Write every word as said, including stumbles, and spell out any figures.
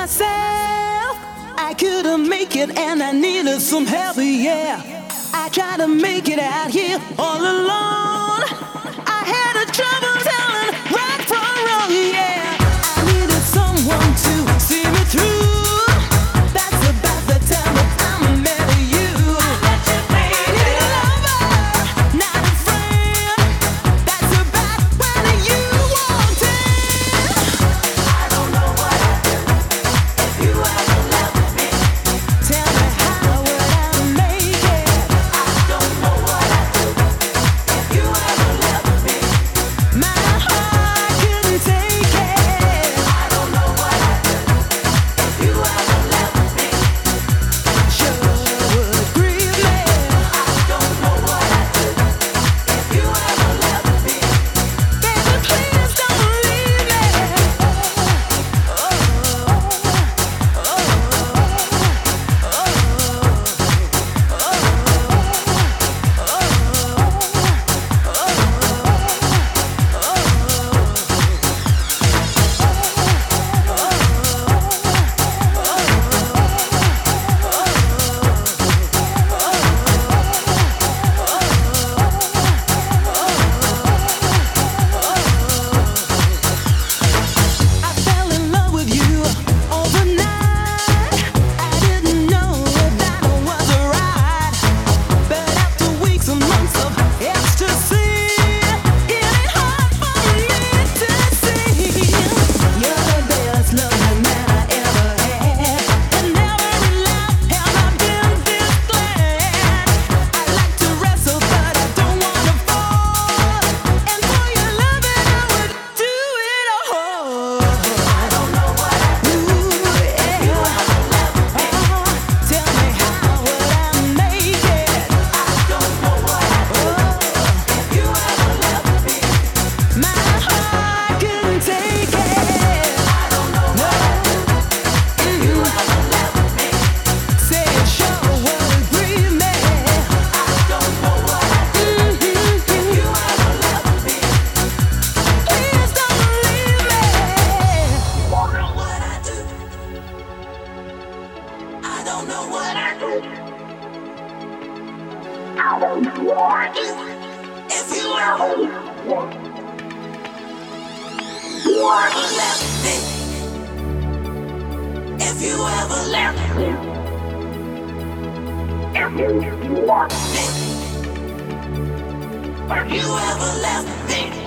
myself. I couldn't make it and I needed some help, yeah. I tried to make it out here all alone. I had a trouble telling right from wrong, yeah. I needed someone to see me through. That's about the time that I met you. I needed a lover, not a friend. That's about when you walked in. I don't know what I'd do if you ever left me. Tell me how would I make it? I don't know what I'd do if you ever left me. My heart couldn't take it. I don't know what I'd do if you ever left me. Sure would grieve me. I don't know what I'd do if you ever left me. Baby, please don't leave me. Oh, oh, I fell in love with you overnight. I didn't know that I was right, but after weeks and months of ecstasy, it ain't hard for me to see. You're the best love that I ever had, and never in life have I been this glad. I like to wrestle, but I don't wanna fall, and for your loving I would do it all. I don't know what I'd do if you ever left me. Tell me how would I make it? I don't know what I'd do if you ever left me. My heart couldn't take it. I don't know what I'd do if you ever left me. Say it sure would grieve me. I don't know what I'd do if you ever left me. Please don't leave me. Don't know what I do. I don't know what I do. I don't know what I do. If you ever you ever left me. If you ever left me. If you ever left me. If you ever left me.